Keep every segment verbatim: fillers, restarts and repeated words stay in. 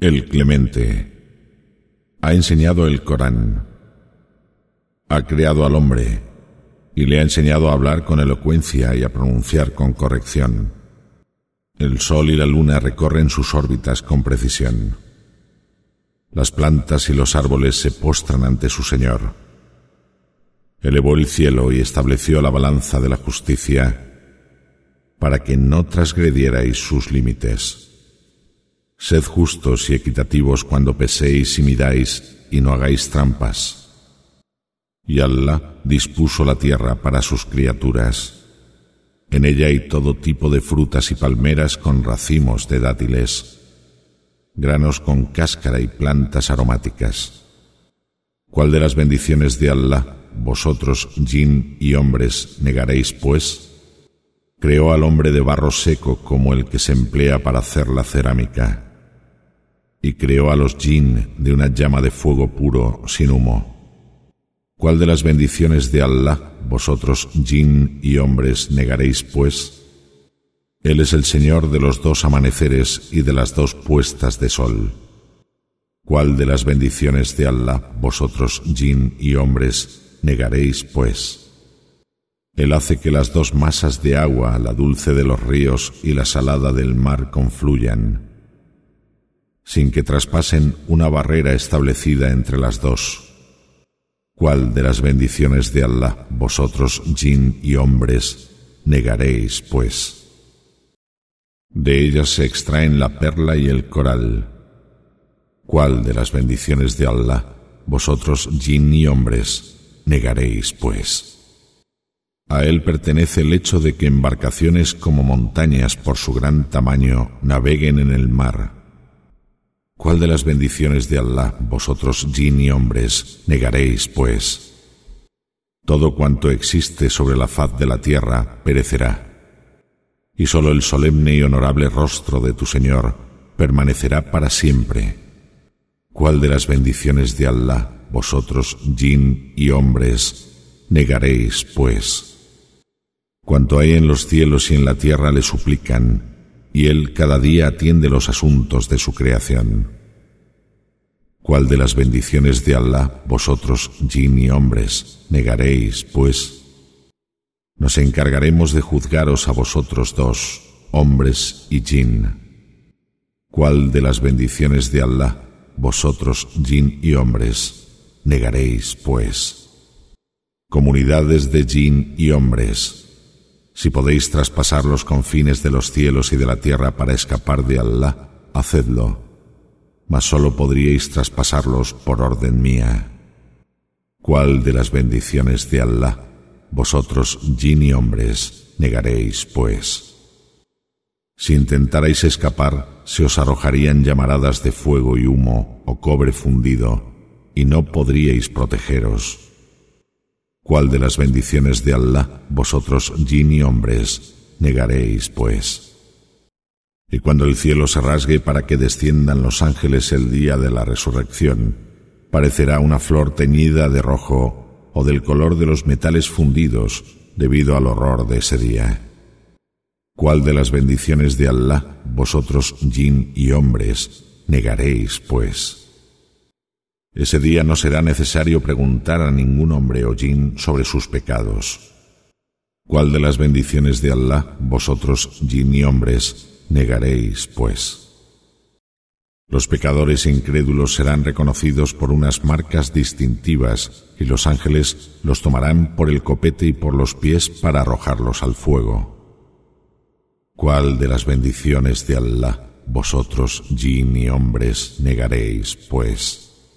El Clemente ha enseñado el Corán, ha creado al hombre y le ha enseñado a hablar con elocuencia y a pronunciar con corrección. El sol y la luna recorren sus órbitas con precisión. Las plantas y los árboles se postran ante su Señor. Elevó el cielo y estableció la balanza de la justicia para que no transgredierais sus límites. Sed justos y equitativos cuando peséis y midáis y no hagáis trampas. Y Allah dispuso la tierra para sus criaturas. En ella hay todo tipo de frutas y palmeras con racimos de dátiles, granos con cáscara y plantas aromáticas. ¿Cuál de las bendiciones de Allah, vosotros, jin y hombres, negaréis, pues? Creó al hombre de barro seco como el que se emplea para hacer la cerámica, y creó a los jin de una llama de fuego puro sin humo. ¿Cuál de las bendiciones de Allah, vosotros, jin y hombres, negaréis, pues? Él es el Señor de los dos amaneceres y de las dos puestas de sol. ¿Cuál de las bendiciones de Allah, vosotros, jin y hombres, negaréis, pues? Él hace que las dos masas de agua, la dulce de los ríos y la salada del mar, confluyan, sin que traspasen una barrera establecida entre las dos. ¿Cuál de las bendiciones de Allah, vosotros, jin y hombres, negaréis, pues? De ellas se extraen la perla y el coral. ¿Cuál de las bendiciones de Allah, vosotros, jin y hombres, negaréis, pues? A él pertenece el hecho de que embarcaciones como montañas por su gran tamaño naveguen en el mar. ¿Cuál de las bendiciones de Allah, vosotros, jin y hombres, negaréis, pues? Todo cuanto existe sobre la faz de la tierra perecerá, y sólo el solemne y honorable rostro de tu Señor permanecerá para siempre. ¿Cuál de las bendiciones de Allah, vosotros, jin y hombres, negaréis, pues? Cuanto hay en los cielos y en la tierra le suplican, y Él cada día atiende los asuntos de su creación. ¿Cuál de las bendiciones de Allah, vosotros, jin y hombres, negaréis, pues? Nos encargaremos de juzgaros a vosotros dos, hombres y jin. ¿Cuál de las bendiciones de Allah, vosotros, jin y hombres, negaréis, pues? Comunidades de jin y hombres, si podéis traspasar los confines de los cielos y de la tierra para escapar de Allah, hacedlo, mas sólo podríais traspasarlos por orden mía. ¿Cuál de las bendiciones de Allah, vosotros, jin y hombres, negaréis, pues? Si intentarais escapar, se os arrojarían llamaradas de fuego y humo o cobre fundido, y no podríais protegeros. ¿Cuál de las bendiciones de Allah, vosotros, jin y hombres, negaréis, pues? Y cuando el cielo se rasgue para que desciendan los ángeles el día de la resurrección, parecerá una flor teñida de rojo o del color de los metales fundidos debido al horror de ese día. ¿Cuál de las bendiciones de Allah, vosotros, jin y hombres, negaréis, pues? Ese día no será necesario preguntar a ningún hombre o jin sobre sus pecados. ¿Cuál de las bendiciones de Allah, vosotros, jin y hombres, negaréis, pues? Los pecadores incrédulos serán reconocidos por unas marcas distintivas y los ángeles los tomarán por el copete y por los pies para arrojarlos al fuego. ¿Cuál de las bendiciones de Allah, vosotros, jin y hombres, negaréis, pues?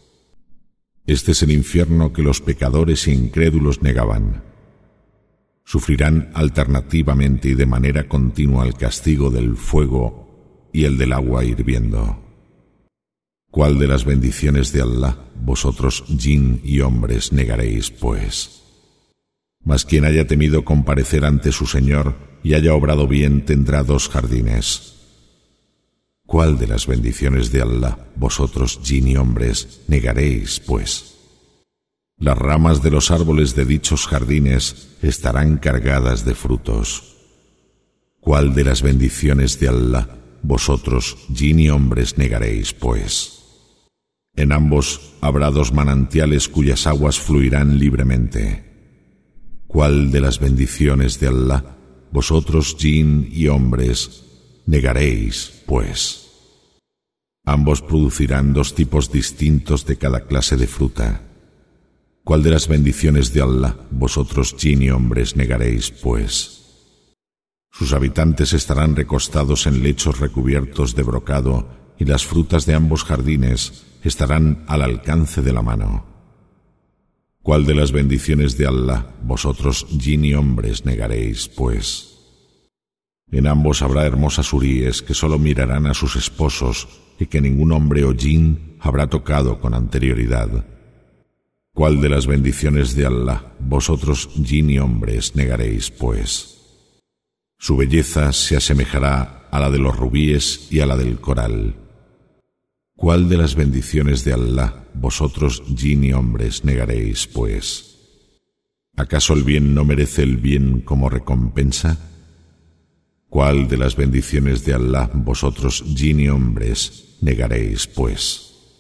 Este es el infierno que los pecadores incrédulos negaban. Sufrirán alternativamente y de manera continua el castigo del fuego y el del agua hirviendo. ¿Cuál de las bendiciones de Allah, vosotros, jin y hombres, negaréis, pues? Mas quien haya temido comparecer ante su Señor y haya obrado bien tendrá dos jardines. ¿Cuál de las bendiciones de Allah, vosotros, jin y hombres, negaréis, pues? Las ramas de los árboles de dichos jardines estarán cargadas de frutos. ¿Cuál de las bendiciones de Allah, vosotros, jin y hombres, negaréis, pues. En ambos habrá dos manantiales cuyas aguas fluirán libremente. ¿Cuál de las bendiciones de Allah, vosotros, jin y hombres, negaréis, pues? Ambos producirán dos tipos distintos de cada clase de fruta. ¿Cuál de las bendiciones de Allah, vosotros, jin y hombres, negaréis, pues? Sus habitantes estarán recostados en lechos recubiertos de brocado y las frutas de ambos jardines estarán al alcance de la mano. ¿Cuál de las bendiciones de Allah, vosotros, jin y hombres, negaréis, pues? En ambos habrá hermosas huríes que solo mirarán a sus esposos y que ningún hombre o jin habrá tocado con anterioridad. ¿Cuál de las bendiciones de Allah, vosotros, jin y hombres, negaréis, pues? Su belleza se asemejará a la de los rubíes y a la del coral. ¿Cuál de las bendiciones de Allah, vosotros, jin y hombres, negaréis, pues? ¿Acaso el bien no merece el bien como recompensa? ¿Cuál de las bendiciones de Allah, vosotros, jin y hombres, negaréis, pues?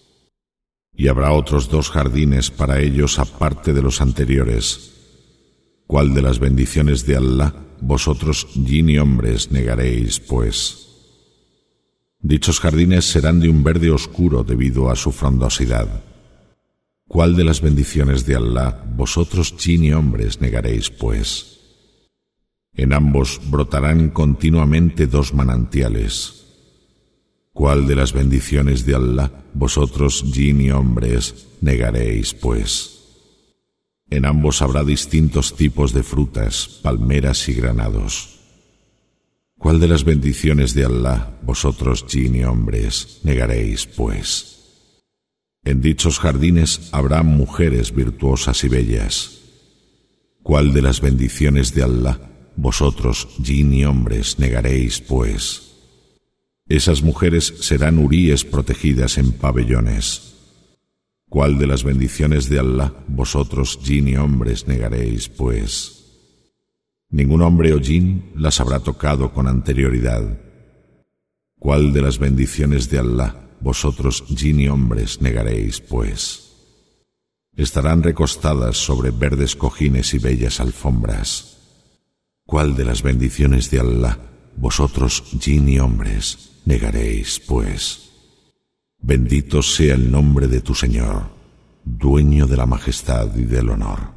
Y habrá otros dos jardines para ellos aparte de los anteriores. ¿Cuál de las bendiciones de Allah, vosotros, jin y hombres, negaréis, pues? Dichos jardines serán de un verde oscuro debido a su frondosidad. ¿Cuál de las bendiciones de Allah, vosotros, jin y hombres, negaréis, pues? En ambos brotarán continuamente dos manantiales. ¿Cuál de las bendiciones de Allah, vosotros, jin y hombres, negaréis, pues? En ambos habrá distintos tipos de frutas, palmeras y granados. ¿Cuál de las bendiciones de Allah, vosotros, jin y hombres, negaréis, pues? En dichos jardines habrá mujeres virtuosas y bellas. ¿Cuál de las bendiciones de Allah, vosotros, jin y hombres, negaréis, pues? Esas mujeres serán huríes protegidas en pabellones. ¿Cuál de las bendiciones de Allah, vosotros, jin y hombres, negaréis, pues? Ningún hombre o jin las habrá tocado con anterioridad. ¿Cuál de las bendiciones de Allah, vosotros, jin y hombres, negaréis, pues? Estarán recostadas sobre verdes cojines y bellas alfombras. ¿Cuál de las bendiciones de Allah, vosotros, jin y hombres, negaréis, pues? Bendito sea el nombre de tu Señor, dueño de la majestad y del honor.